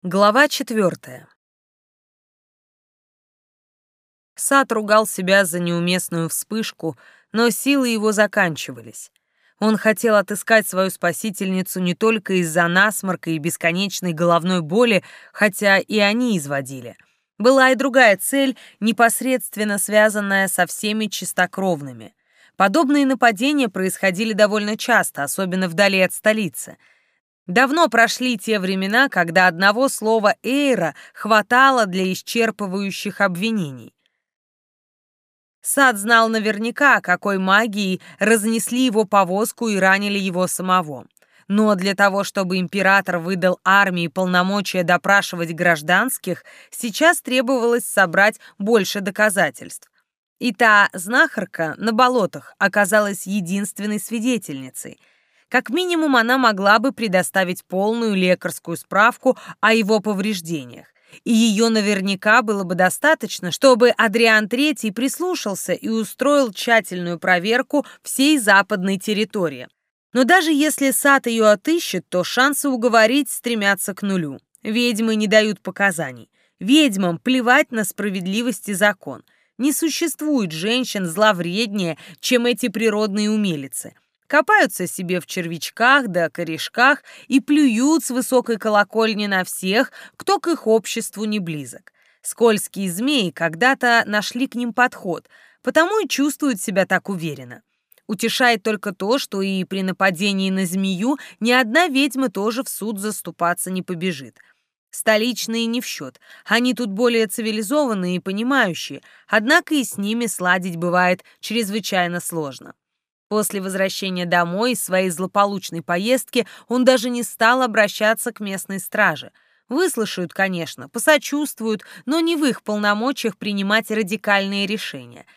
Глава 4. Сат ругал себя за неуместную вспышку, но силы его заканчивались. Он хотел отыскать свою спасительницу не только из-за насморка и бесконечной головной боли, хотя и они изводили. Была и другая цель, непосредственно связанная со всеми чистокровными. Подобные нападения происходили довольно часто, особенно вдали от столицы. Давно прошли те времена, когда одного слова Эйра хватало для исчерпывающих обвинений. Сад знал наверняка, какой магией разнесли его повозку и ранили его самого. Но для того, чтобы император выдал армии полномочия допрашивать гражданских, сейчас требовалось собрать больше доказательств. И та знахарка на болотах оказалась единственной свидетельницей. Как минимум, она могла бы предоставить полную лекарскую справку о его повреждениях. И ее наверняка было бы достаточно, чтобы Адриан III прислушался и устроил тщательную проверку всей западной территории. Но даже если Сат ее отыщет, то шансы уговорить стремятся к нулю. Ведьмы не дают показаний. Ведьмам плевать на справедливость и закон. Не существует женщин зловреднее, чем эти природные умелицы. Копаются себе в червячках да корешках и плюют с высокой колокольни на всех, кто к их обществу не близок. Скользкие змеи когда-то нашли к ним подход, потому и чувствуют себя так уверенно. Утешает только то, что и при нападении на змею ни одна ведьма тоже в суд заступаться не побежит. Столичные не в счет, они тут более цивилизованные и понимающие, однако и с ними сладить бывает чрезвычайно сложно. После возвращения домой из своей злополучной поездки он даже не стал обращаться к местной страже. Выслушают, конечно, посочувствуют, но не в их полномочиях принимать радикальные решения.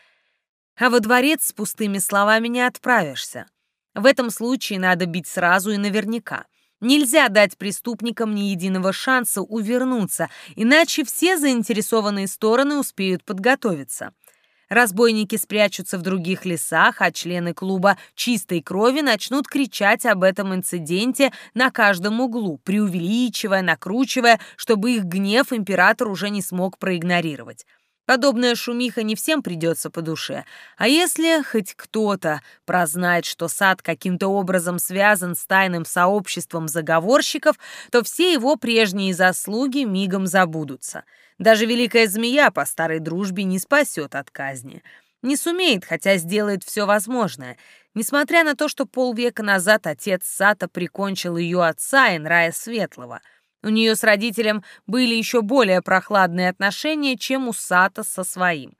А во дворец с пустыми словами не отправишься. В этом случае надо бить сразу и наверняка. Нельзя дать преступникам ни единого шанса увернуться, иначе все заинтересованные стороны успеют подготовиться. Разбойники спрячутся в других лесах, а члены клуба «Чистой крови» начнут кричать об этом инциденте на каждом углу, преувеличивая, накручивая, чтобы их гнев император уже не смог проигнорировать. Подобная шумиха не всем придется по душе, а если хоть кто-то прознает, что Сад каким-то образом связан с тайным сообществом заговорщиков, то все его прежние заслуги мигом забудутся. Даже великая змея по старой дружбе не спасет от казни. Не сумеет, хотя сделает все возможное. Несмотря на то, что полвека назад отец Сата прикончил ее отца Энрая Светлого. У нее с родителем были еще более прохладные отношения, чем у Сата со своим.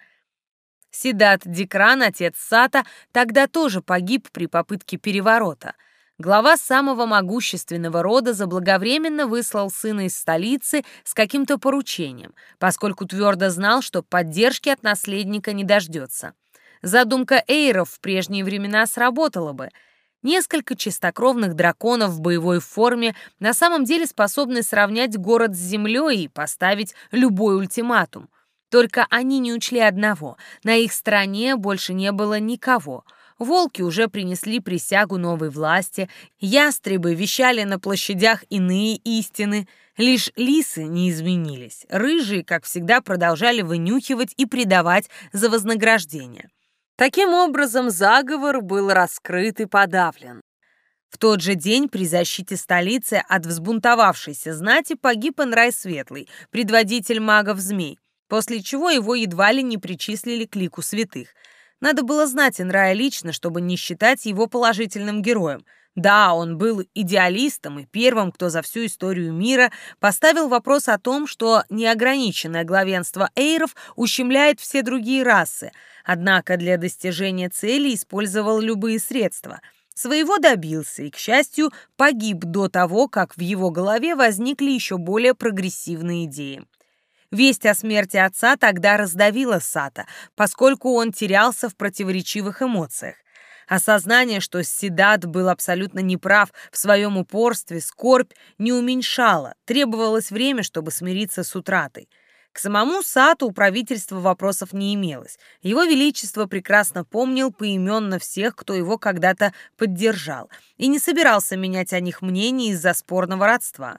Сидат Дикран, отец Сата, тогда тоже погиб при попытке переворота. Глава самого могущественного рода заблаговременно выслал сына из столицы с каким-то поручением, поскольку твердо знал, что поддержки от наследника не дождется. Задумка эйров в прежние времена сработала бы. Несколько чистокровных драконов в боевой форме на самом деле способны сравнять город с землей и поставить любой ультиматум. Только они не учли одного — на их стороне больше не было никого. Волки уже принесли присягу новой власти, ястребы вещали на площадях иные истины, лишь лисы не изменились, рыжие, как всегда, продолжали вынюхивать и предавать за вознаграждение. Таким образом, заговор был раскрыт и подавлен. В тот же день при защите столицы от взбунтовавшейся знати погиб Энрай Светлый, предводитель магов-змей, после чего его едва ли не причислили к лику святых. Надо было знать Энрая лично, чтобы не считать его положительным героем. Да, он был идеалистом и первым, кто за всю историю мира поставил вопрос о том, что неограниченное главенство эйров ущемляет все другие расы, однако для достижения цели использовал любые средства. Своего добился и, к счастью, погиб до того, как в его голове возникли еще более прогрессивные идеи. Весть о смерти отца тогда раздавила Сата, поскольку он терялся в противоречивых эмоциях. Осознание, что Сидат был абсолютно неправ в своем упорстве, скорбь не уменьшала, требовалось время, чтобы смириться с утратой. К самому Сату у правительства вопросов не имелось. Его Величество прекрасно помнил поименно всех, кто его когда-то поддержал, и не собирался менять о них мнение из-за спорного родства.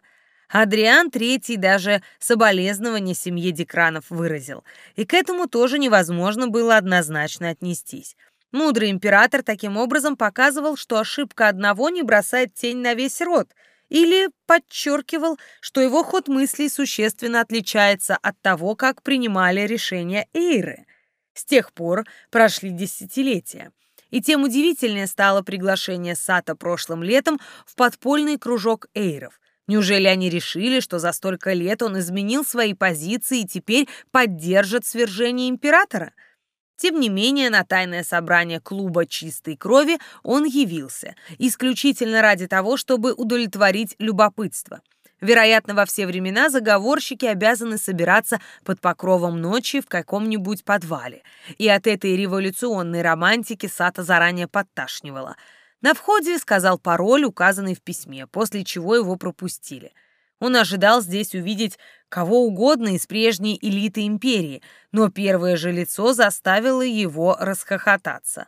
Адриан III даже соболезнование семье Декранов выразил, и к этому тоже невозможно было однозначно отнестись. Мудрый император таким образом показывал, что ошибка одного не бросает тень на весь род, или подчеркивал, что его ход мыслей существенно отличается от того, как принимали решения эйры. С тех пор прошли десятилетия. И тем удивительнее стало приглашение Сата прошлым летом в подпольный кружок эйров. Неужели они решили, что за столько лет он изменил свои позиции и теперь поддержит свержение императора? Тем не менее, на тайное собрание клуба чистой крови он явился, исключительно ради того, чтобы удовлетворить любопытство. Вероятно, во все времена заговорщики обязаны собираться под покровом ночи в каком-нибудь подвале, и от этой революционной романтики Сата заранее подташнивало. На входе сказал пароль, указанный в письме, после чего его пропустили. Он ожидал здесь увидеть кого угодно из прежней элиты империи, но первое же лицо заставило его расхохотаться.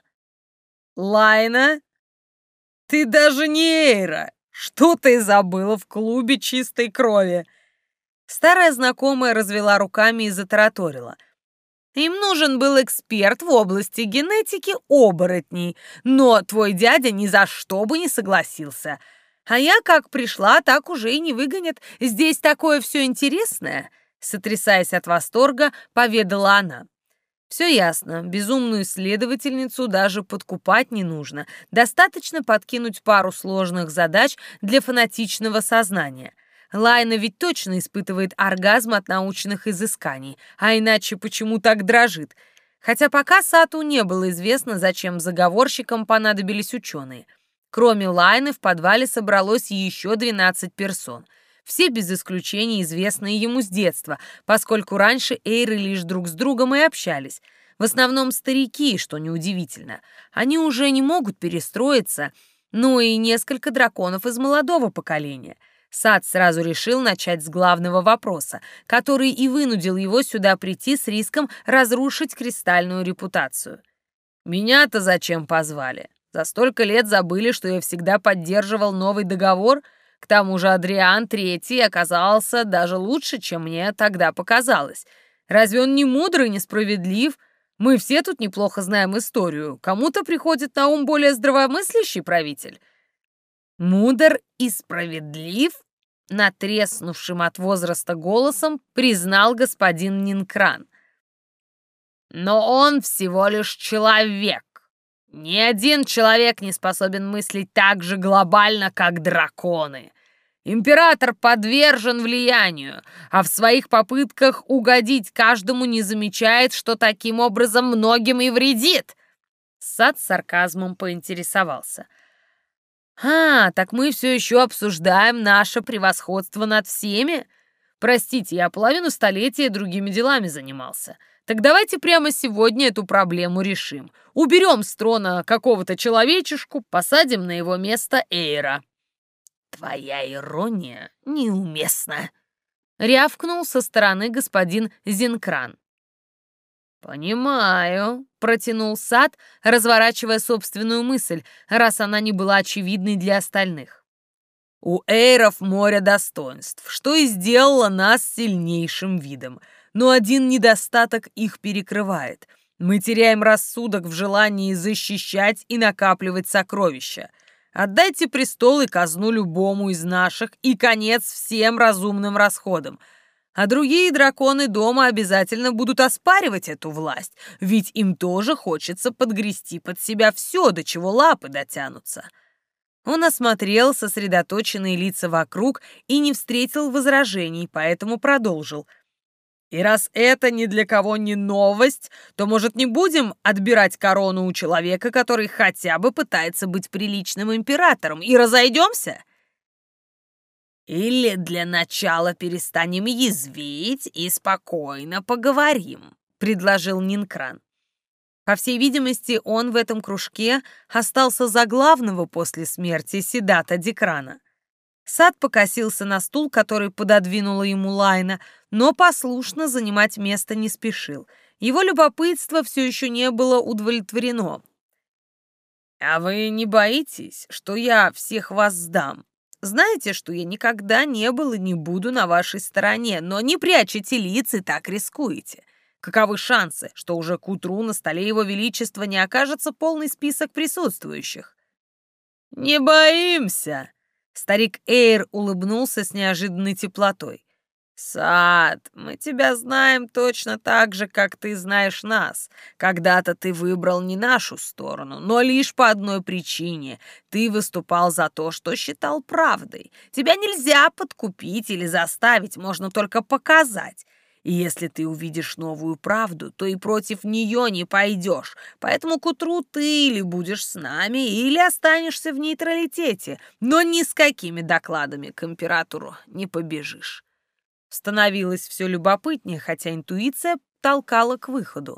«Лайна, ты даже не Эйра! Что ты забыла в клубе чистой крови?» Старая знакомая развела руками и затараторила. «Им нужен был эксперт в области генетики оборотней, но твой дядя ни за что бы не согласился. А я как пришла, так уже и не выгонят. Здесь такое все интересное!» Сотрясаясь от восторга, поведала она. Все ясно, безумную исследовательницу даже подкупать не нужно. Достаточно подкинуть пару сложных задач для фанатичного сознания. Лайна ведь точно испытывает оргазм от научных изысканий, а иначе почему так дрожит? Хотя пока Сату не было известно, зачем заговорщикам понадобились ученые. Кроме Лайны в подвале собралось еще 12 персон. Все без исключения известные ему с детства, поскольку раньше эйры лишь друг с другом и общались. В основном старики, что неудивительно. Они уже не могут перестроиться, но и несколько драконов из молодого поколения. Сат сразу решил начать с главного вопроса, который и вынудил его сюда прийти с риском разрушить кристальную репутацию. «Меня-то зачем позвали? За столько лет забыли, что я всегда поддерживал новый договор? К тому же Адриан III оказался даже лучше, чем мне тогда показалось. Разве он не мудрый, несправедлив? Мы все тут неплохо знаем историю. Кому-то приходит на ум более здравомыслящий правитель». «Мудр и справедлив?» — натреснувшим от возраста голосом признал господин Нинкран. «Но он всего лишь человек. Ни один человек не способен мыслить так же глобально, как драконы. Император подвержен влиянию, а в своих попытках угодить каждому не замечает, что таким образом многим и вредит». Сат с сарказмом поинтересовался. Так мы все еще обсуждаем наше превосходство над всеми? Простите, я половину столетия другими делами занимался. Так давайте прямо сегодня эту проблему решим. Уберем с трона какого-то человечешку, посадим на его место Эйра». «Твоя ирония неуместна», — рявкнул со стороны господин Зинкран. «Понимаю», — протянул Сат, разворачивая собственную мысль, раз она не была очевидной для остальных. «У эйров море достоинств, что и сделало нас сильнейшим видом. Но один недостаток их перекрывает. Мы теряем рассудок в желании защищать и накапливать сокровища. Отдайте престол и казну любому из наших, и конец всем разумным расходам. А другие драконы дома обязательно будут оспаривать эту власть, ведь им тоже хочется подгрести под себя все, до чего лапы дотянутся». Он осмотрел сосредоточенные лица вокруг и не встретил возражений, поэтому продолжил. «И раз это ни для кого не новость, то, может, не будем отбирать корону у человека, который хотя бы пытается быть приличным императором, и разойдемся? Или для начала перестанем язвить и спокойно поговорим», — предложил Нинкран. По всей видимости, он в этом кружке остался за главного после смерти Седата Декрана. Сат покосился на стул, который пододвинула ему Лайна, но послушно занимать место не спешил. Его любопытство все еще не было удовлетворено. «А вы не боитесь, что я всех вас сдам?» Знаете, что я никогда не был и не буду на вашей стороне, но не прячете лиц и так рискуете. Каковы шансы, что уже к утру на столе его величества не окажется полный список присутствующих? Не боимся. Старик Эйр улыбнулся с неожиданной теплотой. «Сад, мы тебя знаем точно так же, как ты знаешь нас. Когда-то ты выбрал не нашу сторону, но лишь по одной причине. Ты выступал за то, что считал правдой. Тебя нельзя подкупить или заставить, можно только показать. И если ты увидишь новую правду, то и против нее не пойдешь. Поэтому к утру ты или будешь с нами, или останешься в нейтралитете, но ни с какими докладами к императору не побежишь». Становилось все любопытнее, хотя интуиция толкала к выходу.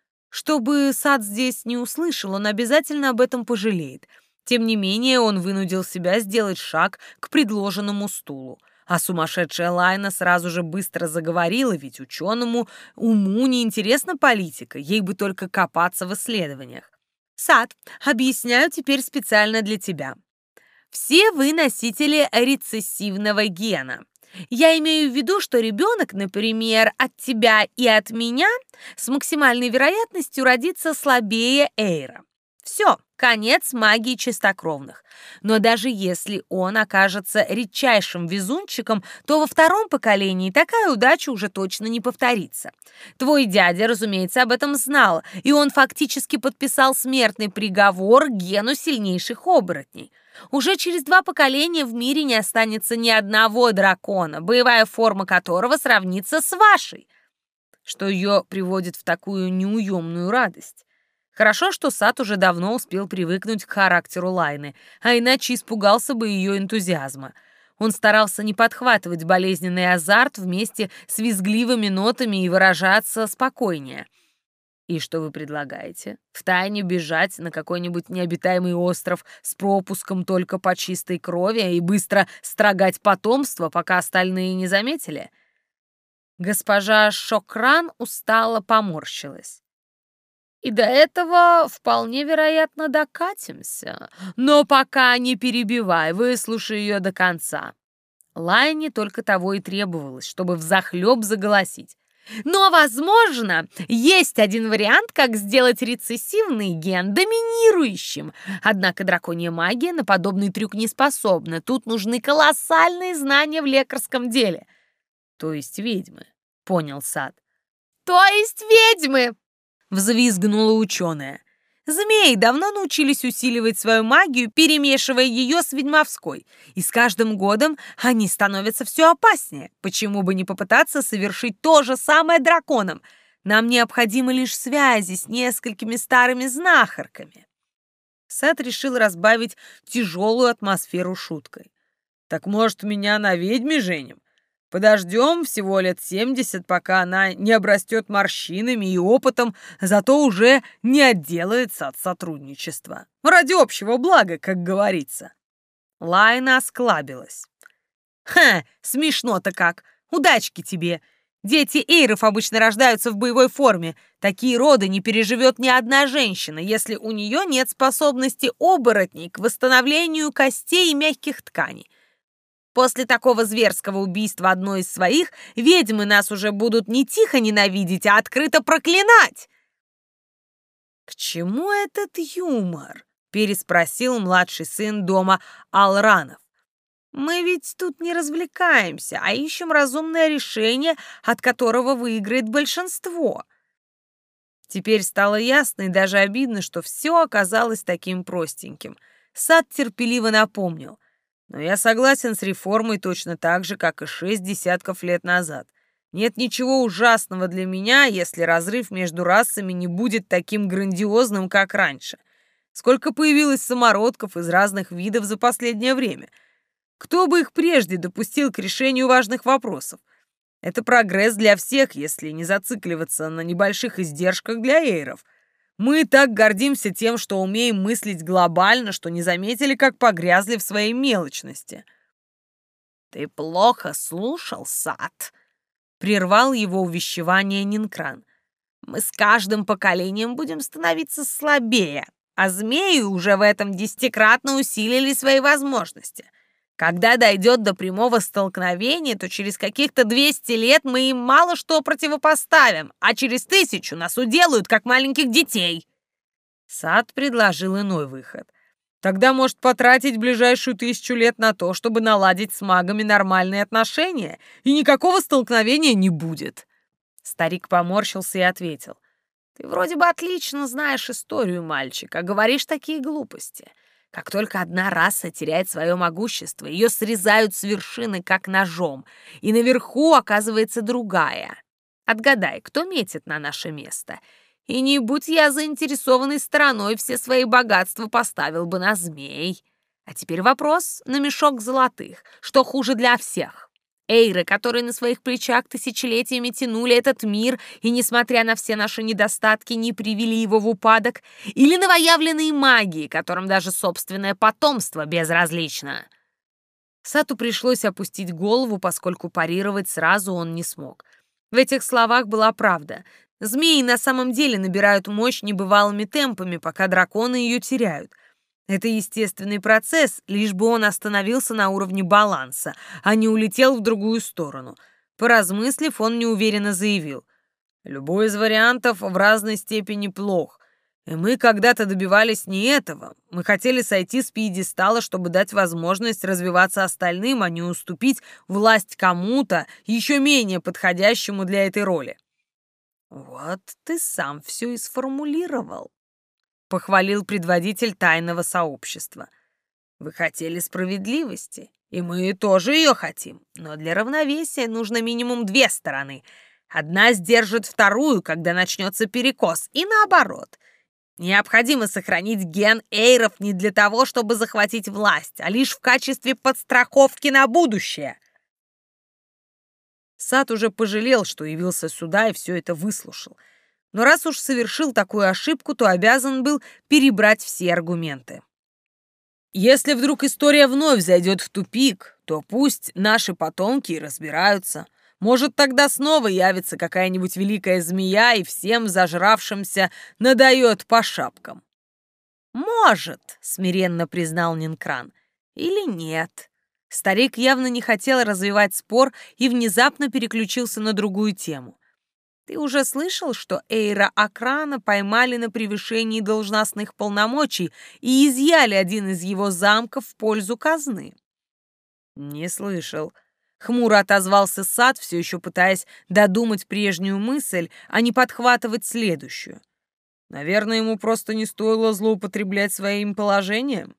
Чтобы Сад здесь не услышал, он обязательно об этом пожалеет. Тем не менее, он вынудил себя сделать шаг к предложенному стулу. А сумасшедшая Лайна сразу же быстро заговорила, ведь ученому уму не интересна политика, ей бы только копаться в исследованиях. «Сад, объясняю теперь специально для тебя. Все вы носители рецессивного гена. Я имею в виду, что ребенок, например, от тебя и от меня с максимальной вероятностью родится слабее Эйра. Все, конец магии чистокровных. Но даже если он окажется редчайшим везунчиком, то во втором поколении такая удача уже точно не повторится. Твой дядя, разумеется, об этом знал, и он фактически подписал смертный приговор гену сильнейших оборотней. Уже через 2 поколения в мире не останется ни одного дракона, боевая форма которого сравнится с вашей, что ее приводит в такую неуемную радость. Хорошо, что Сад уже давно успел привыкнуть к характеру Лайны, а иначе испугался бы ее энтузиазма. Он старался не подхватывать болезненный азарт вместе с визгливыми нотами и выражаться спокойнее. «И что вы предлагаете? Втайне бежать на какой-нибудь необитаемый остров с пропуском только по чистой крови и быстро строгать потомство, пока остальные не заметили?» Госпожа Шокран устало поморщилась. «И до этого вполне вероятно докатимся. Но пока не перебивай, выслушай ее до конца». Лайне только того и требовалось, чтобы взахлеб заголосить. «Но, возможно, есть один вариант, как сделать рецессивный ген доминирующим. Однако драконья магия на подобный трюк не способна. Тут нужны колоссальные знания в лекарском деле». «То есть ведьмы», — понял Сад. «То есть ведьмы!» — взвизгнула ученая. Змеи давно научились усиливать свою магию, перемешивая ее с ведьмовской. И с каждым годом они становятся все опаснее. Почему бы не попытаться совершить то же самое драконам? Нам необходимы лишь связи с несколькими старыми знахарками. Сет решил разбавить тяжелую атмосферу шуткой. «Так, может, меня на ведьме женим? Подождем всего лет 70, пока она не обрастет морщинами и опытом, зато уже не отделается от сотрудничества. Ради общего блага, как говорится». Лайна осклабилась. «Ха, смешно-то как! Удачки тебе! Дети эйров обычно рождаются в боевой форме. Такие роды не переживет ни одна женщина, если у нее нет способности оборотней к восстановлению костей и мягких тканей. После такого зверского убийства одной из своих ведьмы нас уже будут не тихо ненавидеть, а открыто проклинать!» «К чему этот юмор?» — переспросил младший сын дома Алранов. «Мы ведь тут не развлекаемся, а ищем разумное решение, от которого выиграет большинство». Теперь стало ясно и даже обидно, что все оказалось таким простеньким. Сад терпеливо напомнил. «Но я согласен с реформой точно так же, как и 6 десятков лет назад. Нет ничего ужасного для меня, если разрыв между расами не будет таким грандиозным, как раньше. Сколько появилось самородков из разных видов за последнее время. Кто бы их прежде допустил к решению важных вопросов? Это прогресс для всех, если не зацикливаться на небольших издержках для эйров. Мы так гордимся тем, что умеем мыслить глобально, что не заметили, как погрязли в своей мелочности». «Ты плохо слушал, Сад», — прервал его увещевание Нинкран. «Мы с каждым поколением будем становиться слабее, а змеи уже в этом 10-кратно усилили свои возможности. Когда дойдет до прямого столкновения, то через каких-то 200 лет мы им мало что противопоставим, а через 1000 нас уделают, как маленьких детей». Сад предложил иной выход. «Тогда, может, потратить ближайшую 1000 лет на то, чтобы наладить с магами нормальные отношения, и никакого столкновения не будет». Старик поморщился и ответил: «Ты вроде бы отлично знаешь историю, мальчик, а говоришь такие глупости. Как только одна раса теряет свое могущество, ее срезают с вершины, как ножом, и наверху оказывается другая. Отгадай, кто метит на наше место? И не будь я заинтересованной стороной, все свои богатства поставил бы на змей. А теперь вопрос на мешок золотых. Что хуже для всех? Эйры, которые на своих плечах тысячелетиями тянули этот мир и, несмотря на все наши недостатки, не привели его в упадок, или новоявленные маги, которым даже собственное потомство безразлично?» Сату пришлось опустить голову, поскольку парировать сразу он не смог. В этих словах была правда. Змеи на самом деле набирают мощь небывалыми темпами, пока драконы ее теряют. Это естественный процесс, лишь бы он остановился на уровне баланса, а не улетел в другую сторону. Поразмыслив, он неуверенно заявил: «Любой из вариантов в разной степени плох. И мы когда-то добивались не этого. Мы хотели сойти с пьедестала, чтобы дать возможность развиваться остальным, а не уступить власть кому-то, еще менее подходящему для этой роли». «Вот ты сам все и сформулировал», — похвалил предводитель тайного сообщества. «Вы хотели справедливости, и мы тоже ее хотим, но для равновесия нужно минимум 2 стороны. Одна сдержит вторую, когда начнется перекос, и наоборот. Необходимо сохранить ген эйров не для того, чтобы захватить власть, а лишь в качестве подстраховки на будущее». Сад уже пожалел, что явился сюда и все это выслушал. Но раз уж совершил такую ошибку, то обязан был перебрать все аргументы. «Если вдруг история вновь зайдет в тупик, то пусть наши потомки разбираются. Может, тогда снова явится какая-нибудь великая змея и всем зажравшимся надает по шапкам». «Может», — смиренно признал Нинкран, — «или нет». Старик явно не хотел развивать спор и внезапно переключился на другую тему. «Ты уже слышал, что Эйра Акрана поймали на превышении должностных полномочий и изъяли один из его замков в пользу казны?» «Не слышал», — хмуро отозвался Сад, все еще пытаясь додумать прежнюю мысль, а не подхватывать следующую. «Наверное, ему просто не стоило злоупотреблять своим положением?»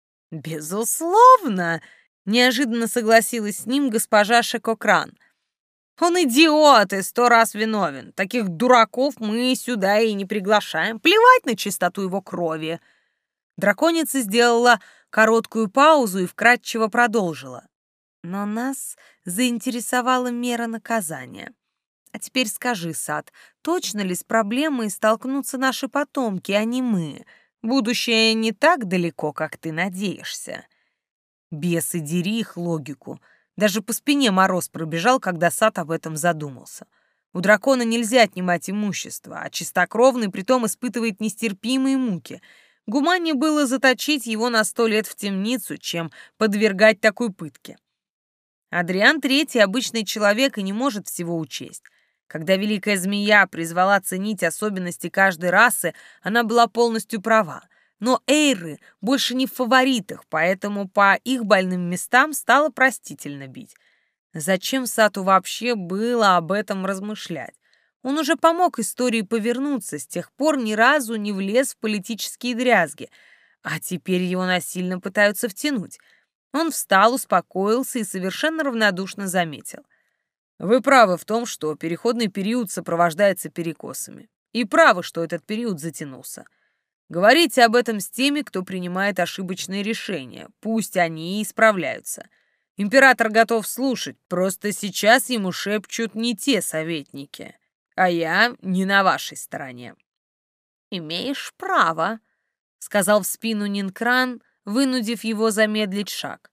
«Безусловно!» — неожиданно согласилась с ним госпожа Шекокран. «Он идиот и 100 раз виновен. Таких дураков мы сюда и не приглашаем. Плевать на чистоту его крови». Драконица сделала короткую паузу и вкратчиво продолжила. «Но нас заинтересовала мера наказания. А теперь скажи, Сад, точно ли с проблемой столкнутся наши потомки, а не мы? Будущее не так далеко, как ты надеешься». Бесы, дери их логику. Даже по спине мороз пробежал, когда Сад об этом задумался. У дракона нельзя отнимать имущество, а чистокровный притом испытывает нестерпимые муки. Гуманнее было заточить его на 100 лет в темницу, чем подвергать такой пытке. Адриан Третий обычный человек и не может всего учесть. Когда великая змея призвала ценить особенности каждой расы, она была полностью права. Но эйры больше не в фаворитах, поэтому по их больным местам стало простительно бить. Зачем Сату вообще было об этом размышлять? Он уже помог истории повернуться, с тех пор ни разу не влез в политические дрязги, а теперь его насильно пытаются втянуть. Он встал, успокоился и совершенно равнодушно заметил: «Вы правы в том, что переходный период сопровождается перекосами. И правы, что этот период затянулся. Говорите об этом с теми, кто принимает ошибочные решения. Пусть они и исправляются. Император готов слушать, просто сейчас ему шепчут не те советники, а я не на вашей стороне». «Имеешь право», — сказал в спину Нинкран, вынудив его замедлить шаг.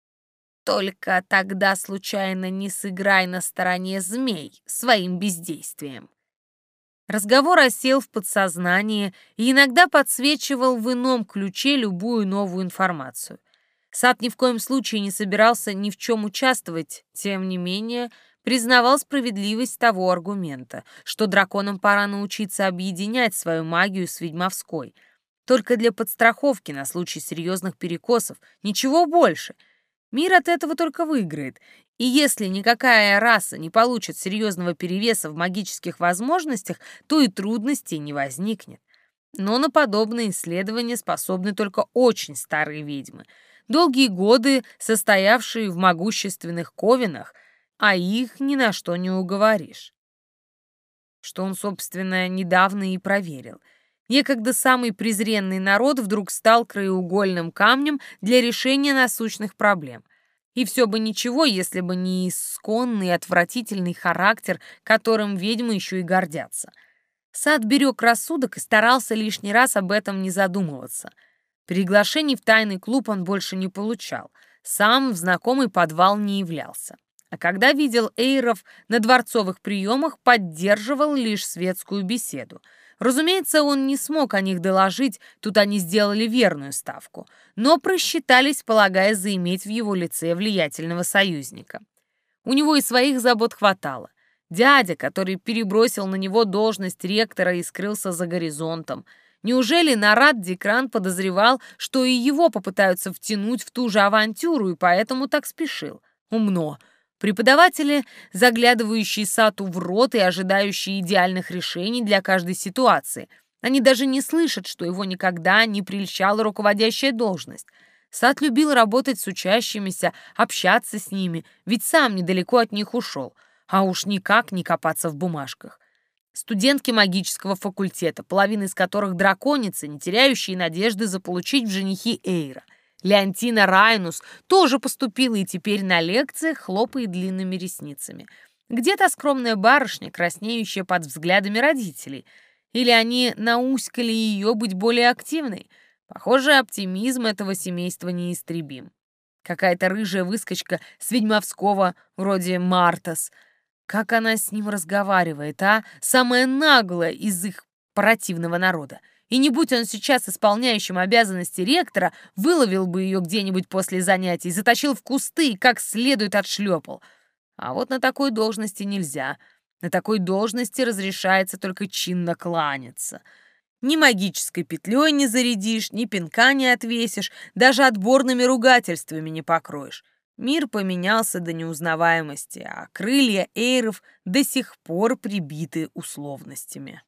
«Только тогда случайно не сыграй на стороне змей своим бездействием». Разговор осел в подсознании и иногда подсвечивал в ином ключе любую новую информацию. Сад ни в коем случае не собирался ни в чем участвовать, тем не менее признавал справедливость того аргумента, что драконам пора научиться объединять свою магию с ведьмовской. Только для подстраховки на случай серьезных перекосов, ничего больше. Мир от этого только выиграет, и если никакая раса не получит серьезного перевеса в магических возможностях, то и трудностей не возникнет. Но на подобные исследования способны только очень старые ведьмы, долгие годы состоявшие в могущественных ковенах, а их ни на что не уговоришь. Что он, собственно, недавно и проверил. Некогда самый презренный народ вдруг стал краеугольным камнем для решения насущных проблем. И все бы ничего, если бы не исконный отвратительный характер, которым ведьмы еще и гордятся. Сад берег рассудок и старался лишний раз об этом не задумываться. Приглашений в тайный клуб он больше не получал, сам в знакомый подвал не являлся. А когда видел эйров на дворцовых приемах, поддерживал лишь светскую беседу. Разумеется, он не смог о них доложить, тут они сделали верную ставку, но просчитались, полагая заиметь в его лице влиятельного союзника. У него и своих забот хватало. Дядя, который перебросил на него должность ректора и скрылся за горизонтом. Неужели Нарат Дикран подозревал, что и его попытаются втянуть в ту же авантюру, и поэтому так спешил? Умно. Преподаватели, заглядывающие Сату в рот и ожидающие идеальных решений для каждой ситуации. Они даже не слышат, что его никогда не прельщала руководящая должность. Сат любил работать с учащимися, общаться с ними, ведь сам недалеко от них ушел. А уж никак не копаться в бумажках. Студентки магического факультета, половина из которых драконицы, не теряющие надежды заполучить в женихи Эйра. Леонтина Райнус тоже поступила и теперь на лекциях хлопает длинными ресницами. Где-то скромная барышня, краснеющая под взглядами родителей. Или они науськали ее быть более активной. Похоже, оптимизм этого семейства неистребим. Какая-то рыжая выскочка с ведьмовского, вроде Мартас. Как она с ним разговаривает, а? Самая наглая из их противного народа. И не будь он сейчас исполняющим обязанности ректора, выловил бы ее где-нибудь после занятий, затащил в кусты и как следует отшлепал. А вот на такой должности нельзя. На такой должности разрешается только чинно кланяться. Ни магической петлей не зарядишь, ни пинка не отвесишь, даже отборными ругательствами не покроешь. Мир поменялся до неузнаваемости, а крылья эйров до сих пор прибиты условностями.